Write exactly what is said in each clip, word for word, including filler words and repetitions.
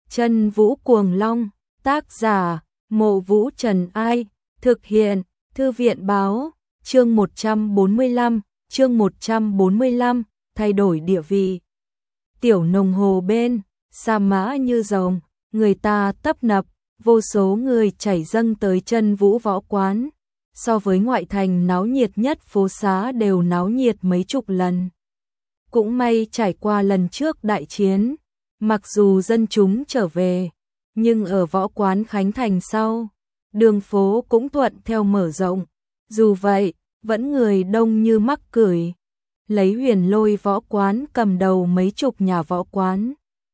Chân Vũ Cuồng Long, tác giả, Mộ Vũ Trần Ai, thực hiện, Thư viện Báo, chương một trăm bốn mươi lăm, chương một trăm bốn mươi lăm, thay đổi địa vị. Tiểu nông hồ bên, sa mã như rồng, người ta tấp nập, vô số người chảy dâng tới Chân Vũ võ quán. So với ngoại thành náo nhiệt nhất phố xá đều náo nhiệt mấy chục lần. Cũng may trải qua lần trước đại chiến, mặc dù dân chúng trở về, nhưng ở võ quán Khánh Thành sau, đường phố cũng thuận theo mở rộng. Dù vậy, vẫn người đông như mắc cười. Lấy Huyền Lôi võ quán cầm đầu mấy chục nhà võ quán.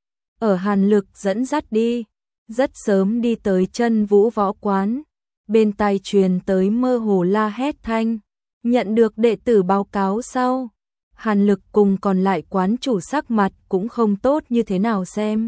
Ở Hàn Lực dẫn dắt đi, rất sớm đi tới Chân Vũ võ quán. Bên tai truyền tới mơ hồ la hét thanh, nhận được đệ tử báo cáo sau. Hàn Lực cùng còn lại quán chủ sắc mặt cũng không tốt như thế nào xem.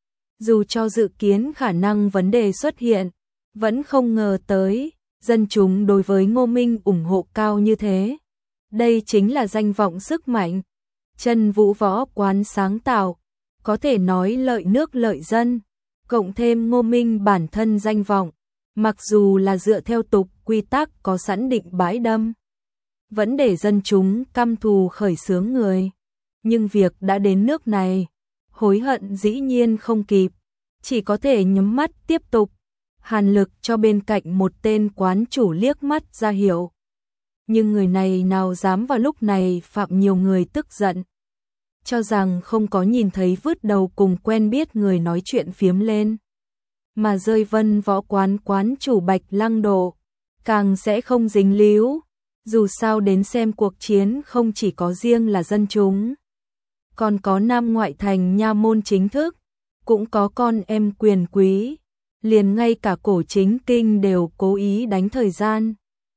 Dù cho dự kiến khả năng vấn đề xuất hiện, vẫn không ngờ tới, dân chúng đối với Ngô Minh ủng hộ cao như thế. Đây chính là danh vọng sức mạnh. Chân Vũ võ quán sáng tạo, có thể nói lợi nước lợi dân, cộng thêm Ngô Minh bản thân danh vọng, mặc dù là dựa theo tục quy tắc có sẵn định bãi đâm, vẫn để dân chúng căm thù khởi xướng người. Nhưng việc đã đến nước này, hối hận dĩ nhiên không kịp, chỉ có thể nhắm mắt tiếp tục. Hàn Lực cho bên cạnh một tên quán chủ liếc mắt ra hiệu. Nhưng người này nào dám vào lúc này phạm nhiều người tức giận. Cho rằng không có nhìn thấy vứt đầu cùng quen biết người nói chuyện phiếm lên. Mà rơi vân võ quán quán chủ Bạch Lăng Độ, càng sẽ không dính líu. Dù sao đến xem cuộc chiến không chỉ có riêng là dân chúng, còn có Nam ngoại thành nha môn chính thức, cũng có con em quyền quý, liền ngay cả cổ chính kinh đều cố ý đánh thời gian.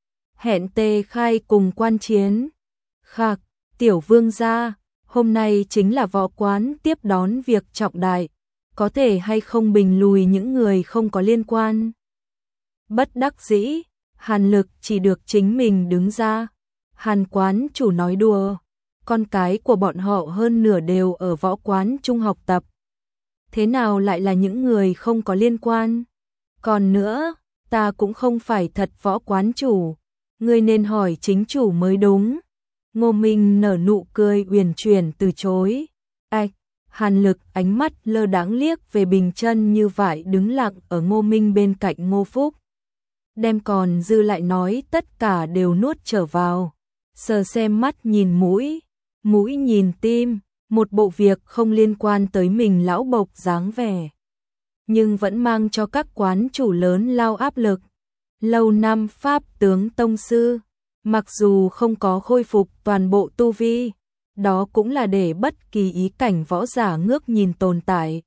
Hẹn Tề Khai cùng quan chiến. Khạc, tiểu vương gia, hôm nay chính là võ quán tiếp đón việc trọng đại, có thể hay không bình lùi những người không có liên quan. Bất đắc dĩ, Hàn Lực chỉ được chính mình đứng ra. Hàn quán chủ nói đùa, con cái của bọn họ hơn nửa đều ở võ quán trung học tập. Thế nào lại là những người không có liên quan? Còn nữa, ta cũng không phải thật võ quán chủ, ngươi nên hỏi chính chủ mới đúng. Ngô Minh nở nụ cười uyển chuyển từ chối. Ách, Hàn Lực ánh mắt lơ đãng liếc về Bình Chân Như vải đứng lặng ở Ngô Minh bên cạnh Ngô Phúc. Đem còn dư lại nói tất cả đều nuốt trở vào, sờ xem mắt nhìn mũi, mũi nhìn tim, một bộ việc không liên quan tới mình lão bộc dáng vẻ. Nhưng vẫn mang cho các quán chủ lớn lao áp lực. Lâu năm Pháp tướng tông sư, mặc dù không có khôi phục toàn bộ tu vi, đó cũng là để bất kỳ ý cảnh võ giả ngước nhìn tồn tại.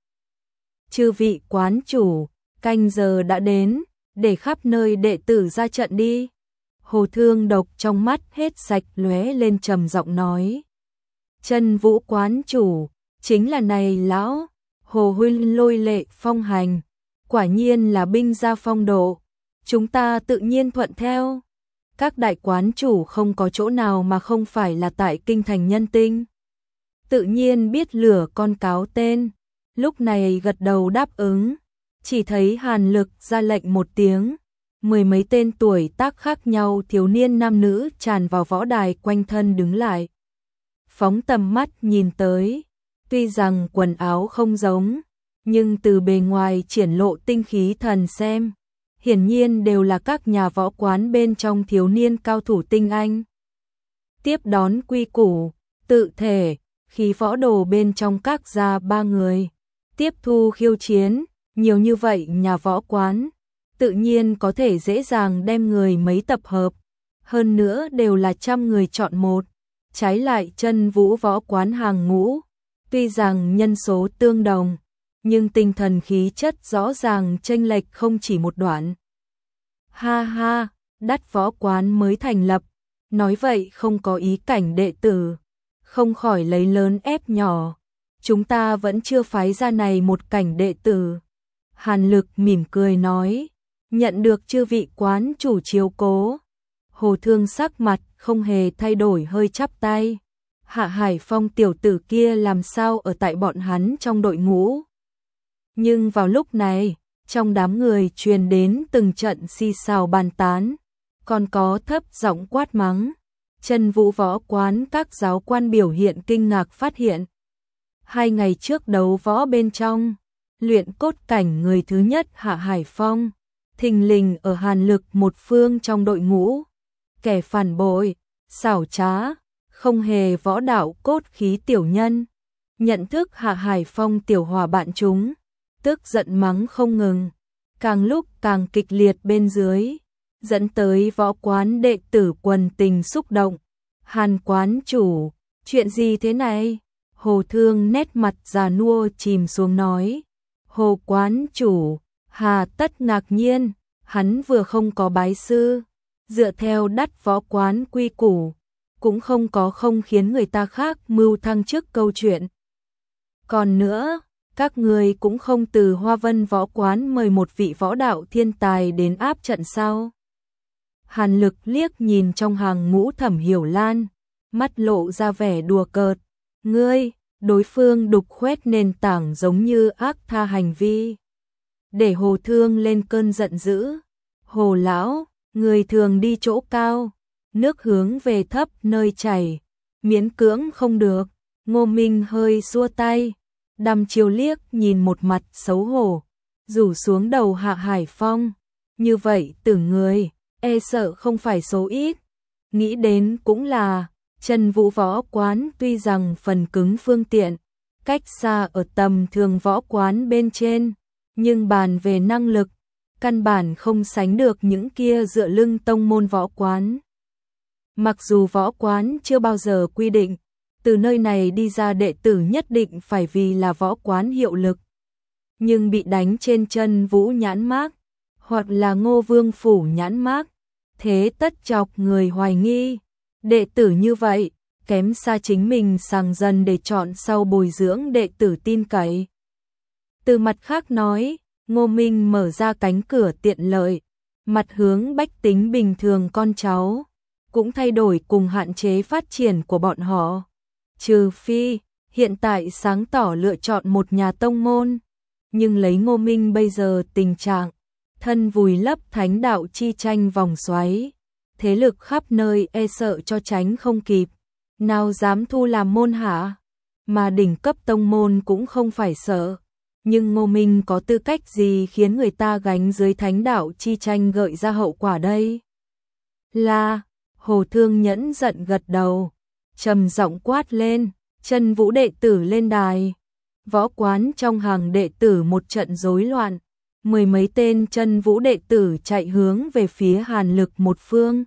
Chư vị quán chủ, canh giờ đã đến, để khắp nơi đệ tử ra trận đi. Hồ Thương Độc trong mắt hết sạch lóe lên trầm giọng nói. Chân Vũ quán chủ, chính là này lão. Hồ huynh lôi lệ phong hành, quả nhiên là binh gia phong độ, chúng ta tự nhiên thuận theo. Các đại quán chủ không có chỗ nào mà không phải là tại kinh thành nhân tinh, tự nhiên biết lửa con cáo tên, lúc này gật đầu đáp ứng. Chỉ thấy Hàn Lực ra lệnh một tiếng, mười mấy tên tuổi tác khác nhau thiếu niên nam nữ tràn vào võ đài quanh thân đứng lại. Phóng tầm mắt nhìn tới, tuy rằng quần áo không giống, nhưng từ bề ngoài triển lộ tinh khí thần xem, hiển nhiên đều là các nhà võ quán bên trong thiếu niên cao thủ tinh anh. Tiếp đón quy củ, tự thể, khí võ đồ bên trong các gia ba người. Tiếp thu khiêu chiến, nhiều như vậy nhà võ quán, tự nhiên có thể dễ dàng đem người mấy tập hợp. Hơn nữa đều là trăm người chọn một, trái lại Chân Vũ võ quán hàng ngũ. Tuy rằng nhân số tương đồng, nhưng tinh thần khí chất rõ ràng chênh lệch không chỉ một đoạn. Ha ha, đắt võ quán mới thành lập, nói vậy không có ý cảnh đệ tử, không khỏi lấy lớn ép nhỏ. Chúng ta vẫn chưa phái ra này một cảnh đệ tử. Hàn Lực mỉm cười nói, nhận được chư vị quán chủ chiếu cố. Hồ Thương sắc mặt không hề thay đổi hơi chắp tay. Hạ Hải Phong tiểu tử kia làm sao ở tại bọn hắn trong đội ngũ? Nhưng vào lúc này, trong đám người truyền đến từng trận xì xào bàn tán, còn có thấp giọng quát mắng. Chân Vũ võ quán các giáo quan biểu hiện kinh ngạc phát hiện. Hai ngày trước đấu võ bên trong, luyện cốt cảnh người thứ nhất Hạ Hải Phong, thình lình ở Hàn Lực một phương trong đội ngũ. Kẻ phản bội, xảo trá, không hề võ đạo cốt khí tiểu nhân. Nhận thức Hạ Hải Phong tiểu hòa bạn chúng, tức giận mắng không ngừng, càng lúc càng kịch liệt bên dưới, dẫn tới võ quán đệ tử quần tình xúc động. Hàn quán chủ, chuyện gì thế này? Hồ Thương nét mặt già nua chìm xuống nói. Hồ quán chủ, hà tất ngạc nhiên, hắn vừa không có bái sư, dựa theo đắt võ quán quy củ, cũng không có không khiến người ta khác mưu thăng chức câu chuyện. Còn nữa, các người cũng không từ Hoa Vân võ quán mời một vị võ đạo thiên tài đến áp trận sao? Hàn Lực liếc nhìn trong hàng ngũ Thẩm Hiểu Lan, mắt lộ ra vẻ đùa cợt. Ngươi, đối phương đục khoét nền tảng giống như ác tha hành vi. Để Hồ Thương lên cơn giận dữ. Hồ lão, người thường đi chỗ cao, nước hướng về thấp nơi chảy, miễn cưỡng không được. Ngô Minh hơi xua tay, đăm chiều liếc nhìn một mặt xấu hổ, rủ xuống đầu Hạ Hải Phong. Như vậy tử người, e sợ không phải số ít. Nghĩ đến cũng là, Chân Vũ võ quán tuy rằng phần cứng phương tiện, cách xa ở tầm thường võ quán bên trên, nhưng bàn về năng lực, căn bản không sánh được những kia dựa lưng tông môn võ quán. Mặc dù võ quán chưa bao giờ quy định, từ nơi này đi ra đệ tử nhất định phải vì là võ quán hiệu lực, nhưng bị đánh trên Chân Vũ nhãn mác, hoặc là Ngô Vương phủ nhãn mác, thế tất chọc người hoài nghi. Đệ tử như vậy, kém xa chính mình sàng dần để chọn sau bồi dưỡng đệ tử tin cậy. Từ mặt khác nói, Ngô Minh mở ra cánh cửa tiện lợi, mặt hướng bách tính bình thường con cháu, cũng thay đổi cùng hạn chế phát triển của bọn họ. Trừ phi, hiện tại sáng tỏ lựa chọn một nhà tông môn, nhưng lấy Ngô Minh bây giờ tình trạng, thân vùi lấp thánh đạo chi tranh vòng xoáy, thế lực khắp nơi e sợ cho tránh không kịp, nào dám thu làm môn hạ, mà đỉnh cấp tông môn cũng không phải sợ. Nhưng Ngô Minh có tư cách gì khiến người ta gánh dưới thánh đạo chi tranh gợi ra hậu quả đây? Là, Hồ Thương nhẫn giận gật đầu, trầm giọng quát lên, Chân Vũ đệ tử lên đài. Võ quán trong hàng đệ tử một trận rối loạn, mười mấy tên Chân Vũ đệ tử chạy hướng về phía Hàn Lực một phương.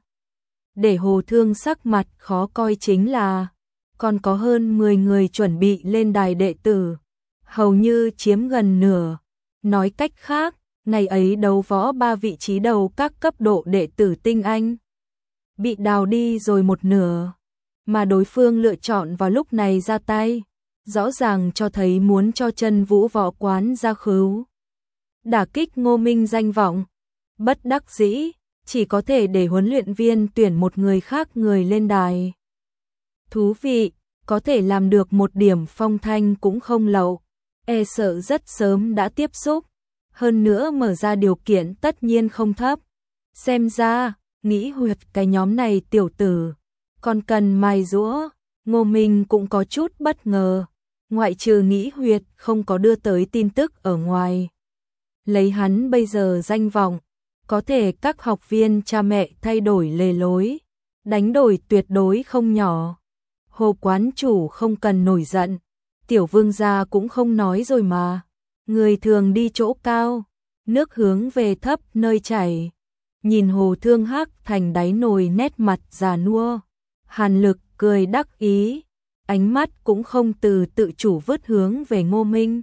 Để Hồ Thương sắc mặt khó coi chính là, còn có hơn mười người chuẩn bị lên đài đệ tử, hầu như chiếm gần nửa. Nói cách khác, ngày ấy đấu võ ba vị trí đầu các cấp độ đệ tử tinh anh bị đào đi rồi một nửa, mà đối phương lựa chọn vào lúc này ra tay, rõ ràng cho thấy muốn cho Chân Vũ võ quán ra khứu, đả kích Ngô Minh danh vọng. Bất đắc dĩ, chỉ có thể để huấn luyện viên tuyển một người khác người lên đài. Thú vị, có thể làm được một điểm phong thanh cũng không lậu, e sợ rất sớm đã tiếp xúc, hơn nữa mở ra điều kiện tất nhiên không thấp. Xem ra, nghĩ huyệt cái nhóm này tiểu tử, còn cần mài giũa. Ngô Minh cũng có chút bất ngờ, ngoại trừ nghĩ huyệt không có đưa tới tin tức ở ngoài. Lấy hắn bây giờ danh vọng, có thể các học viên cha mẹ thay đổi lề lối, đánh đổi tuyệt đối không nhỏ. Hồ quán chủ không cần nổi giận, tiểu vương gia cũng không nói rồi mà. Người thường đi chỗ cao, nước hướng về thấp nơi chảy. Nhìn Hồ Thương hắc thành đáy nồi nét mặt già nua, Hàn Lực cười đắc ý, ánh mắt cũng không từ tự chủ vứt hướng về Ngô Minh.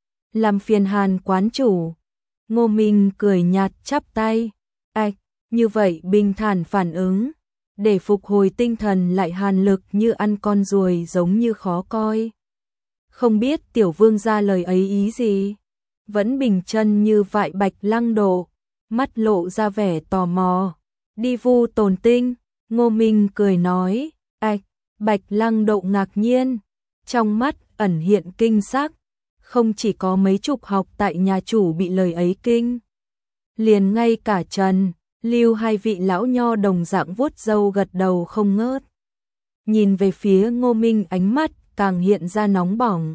Làm phiền Hàn quán chủ. Ngô Minh cười nhạt chắp tay. Ảch, như vậy bình thản phản ứng, để phục hồi tinh thần lại Hàn Lực như ăn con ruồi giống như khó coi. Không biết tiểu vương gia lời ấy ý gì? Vẫn bình chân như vại Bạch Lăng Độ, mắt lộ ra vẻ tò mò. Đi vu tồn tinh, Ngô Minh cười nói. Ảch, Bạch Lăng Độ ngạc nhiên, trong mắt ẩn hiện kinh sắc. không chỉ có mấy chục học tại nhà chủ bị lời ấy kinh. Liền ngay cả Trần, Lưu hai vị lão nho đồng dạng vuốt râu gật đầu không ngớt. Nhìn về phía Ngô Minh ánh mắt càng hiện ra nóng bỏng.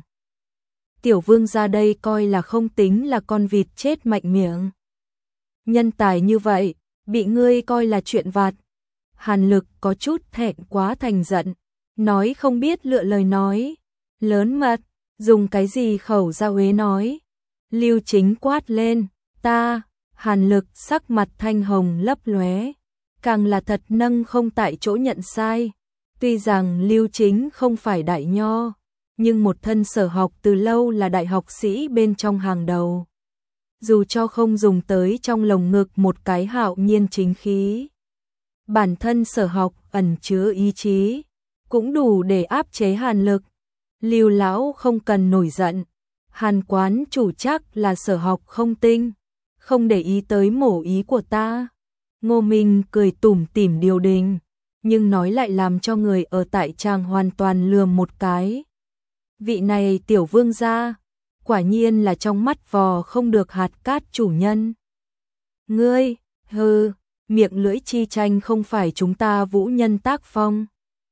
Tiểu vương ra đây coi là không tính là con vịt chết mạnh miệng. Nhân tài như vậy, bị ngươi coi là chuyện vặt. Hàn Lực có chút thẹn quá thành giận, nói không biết lựa lời nói. Lớn mật, dùng cái gì khẩu ra uế nói. Lưu Chính quát lên, ta, Hàn Lực sắc mặt thanh hồng lấp lóe, càng là thật nâng không tại chỗ nhận sai. Tuy rằng Lưu Chính không phải đại nho, nhưng một thân sở học từ lâu là đại học sĩ bên trong hàng đầu. Dù cho không dùng tới trong lồng ngực một cái hạo nhiên chính khí, bản thân sở học ẩn chứa ý chí, cũng đủ để áp chế Hàn Lực. Lưu lão không cần nổi giận, Hàn quán chủ chắc là sở học không tinh, không để ý tới mổ ý của ta. Ngô Minh cười tủm tỉm điều đình, nhưng nói lại làm cho người ở tại tràng hoàn toàn lườm một cái. Vị này tiểu vương gia, quả nhiên là trong mắt vò không được hạt cát chủ nhân. Ngươi, hừ, miệng lưỡi chi tranh không phải chúng ta vũ nhân tác phong.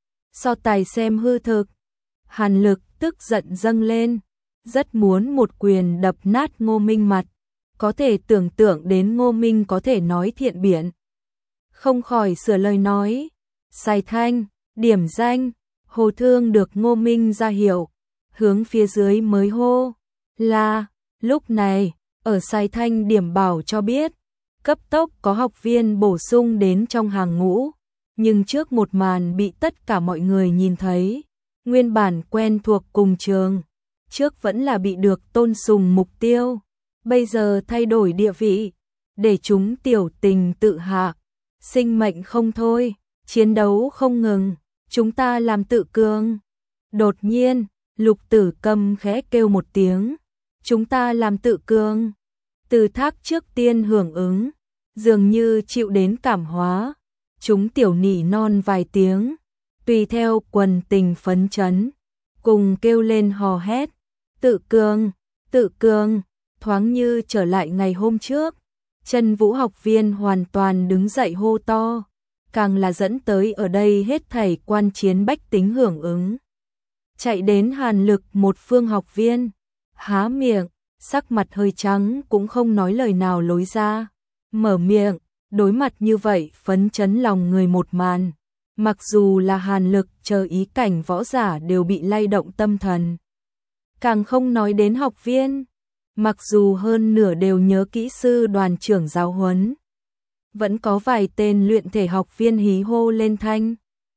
So tài xem hư thực. Hàn Lực tức giận dâng lên, rất muốn một quyền đập nát Ngô Minh mặt. Có thể tưởng tượng đến Ngô Minh có thể nói thiện biện. Không khỏi sửa lời nói. Sai thanh, điểm danh, Hồ Thương được Ngô Minh ra hiệu, hướng phía dưới mới hô. Là, lúc này, ở Sai Thanh điểm bảo cho biết, cấp tốc có học viên bổ sung đến trong hàng ngũ, nhưng trước một màn bị tất cả mọi người nhìn thấy, nguyên bản quen thuộc cùng trường, trước vẫn là bị được tôn sùng mục tiêu, bây giờ thay đổi địa vị, để chúng tiểu tình tự hạ, sinh mệnh không thôi, chiến đấu không ngừng, chúng ta làm tự cường. Đột nhiên, Lục Tử Câm khẽ kêu một tiếng, chúng ta làm tự cường. Từ Thác trước tiên hưởng ứng, dường như chịu đến cảm hóa, chúng tiểu nỉ non vài tiếng, tùy theo quần tình phấn chấn, cùng kêu lên hò hét, tự cường, tự cường, thoáng như trở lại ngày hôm trước. Chân Vũ học viên hoàn toàn đứng dậy hô to, càng là dẫn tới ở đây hết thảy quan chiến bách tính hưởng ứng. Chạy đến Hàn Lực một phương học viên, há miệng, sắc mặt hơi trắng cũng không nói lời nào lối ra, mở miệng, đối mặt như vậy phấn chấn lòng người một màn, mặc dù là Hàn Lực chờ ý cảnh võ giả đều bị lay động tâm thần. Càng không nói đến học viên, mặc dù hơn nửa đều nhớ kỹ sư đoàn trưởng giáo huấn, vẫn có vài tên luyện thể học viên hí hô lên thanh,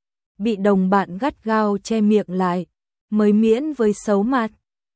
bị đồng bạn gắt gao che miệng lại, mới miễn với xấu mặt.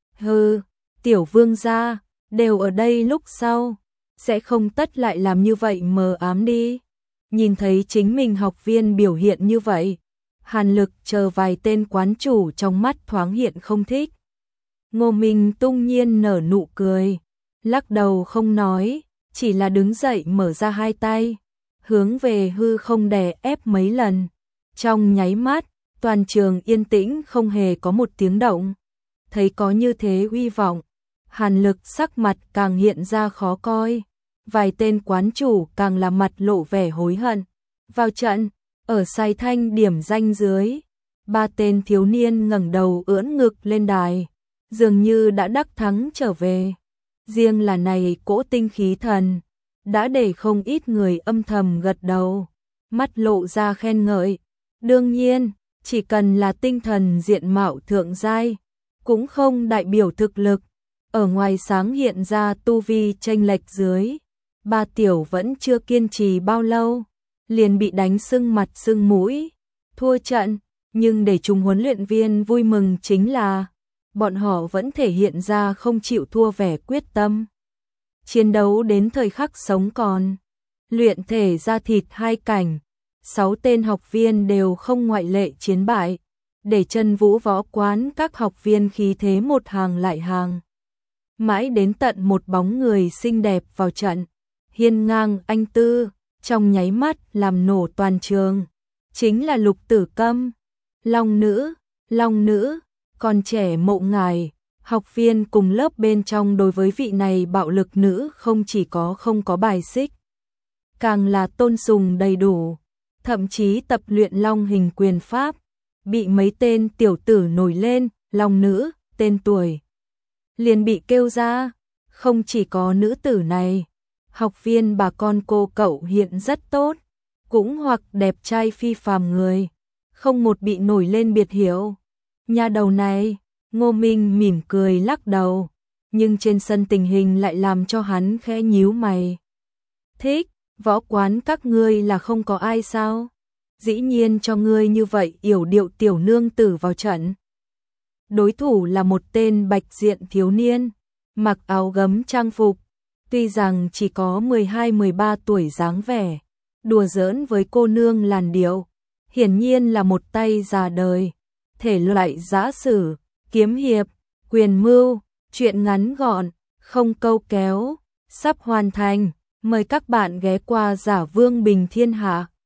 Hừ, tiểu vương gia, đều ở đây lúc sau, sẽ không tất lại làm như vậy mờ ám đi. Nhìn thấy chính mình học viên biểu hiện như vậy, Hàn Lực chờ vài tên quán chủ trong mắt thoáng hiện không thích. Ngô Minh tung nhiên nở nụ cười, lắc đầu không nói, chỉ là đứng dậy mở ra hai tay, hướng về hư không đè ép mấy lần. Trong nháy mắt, toàn trường yên tĩnh không hề có một tiếng động. Thấy có như thế uy vọng, Hàn Lực sắc mặt càng hiện ra khó coi. Vài tên quán chủ càng là mặt lộ vẻ hối hận. Vào trận, ở Sai Thanh điểm danh dưới, ba tên thiếu niên ngẩng đầu ưỡn ngực lên đài, dường như đã đắc thắng trở về. Riêng là này cỗ tinh khí thần, đã để không ít người âm thầm gật đầu, mắt lộ ra khen ngợi. Đương nhiên, chỉ cần là tinh thần diện mạo thượng giai, cũng không đại biểu thực lực. Ở ngoài sáng hiện ra tu vi chênh lệch dưới, ba tiểu vẫn chưa kiên trì bao lâu, liền bị đánh sưng mặt sưng mũi, thua trận. Nhưng để chúng huấn luyện viên vui mừng chính là, bọn họ vẫn thể hiện ra không chịu thua vẻ quyết tâm. Chiến đấu đến thời khắc sống còn, luyện thể ra thịt hai cảnh, sáu tên học viên đều không ngoại lệ chiến bại, để Chân Vũ võ quán các học viên khí thế một hàng lại hàng. Mãi đến tận một bóng người xinh đẹp vào trận, hiên ngang anh tư, trong nháy mắt làm nổ toàn trường, chính là Lục Tử Câm. Long nữ, long nữ, còn trẻ mộ ngài, Học viên cùng lớp bên trong đối với vị này bạo lực nữ không chỉ có không có bài xích, càng là tôn sùng đầy đủ, thậm chí tập luyện long hình quyền pháp, bị mấy tên tiểu tử nổi lên, long nữ, tên tuổi liền bị kêu ra. Không chỉ có nữ tử này, học viên bà con cô cậu hiện rất tốt, cũng hoặc đẹp trai phi phàm người, không một bị nổi lên biệt hiệu. Nhà đầu này, Ngô Minh mỉm cười lắc đầu, nhưng trên sân tình hình lại làm cho hắn khẽ nhíu mày. Thích, võ quán các ngươi là không có ai sao? Dĩ nhiên cho ngươi như vậy yểu điệu tiểu nương tử vào trận. Đối thủ là một tên bạch diện thiếu niên, mặc áo gấm trang phục, tuy rằng chỉ có mười hai mười ba tuổi dáng vẻ, đùa giỡn với cô nương làn điệu, hiển nhiên là một tay già đời, thể loại giã sử, kiếm hiệp, quyền mưu, chuyện ngắn gọn, không câu kéo, sắp hoàn thành, mời các bạn ghé qua Giả Vương Bình Thiên Hạ.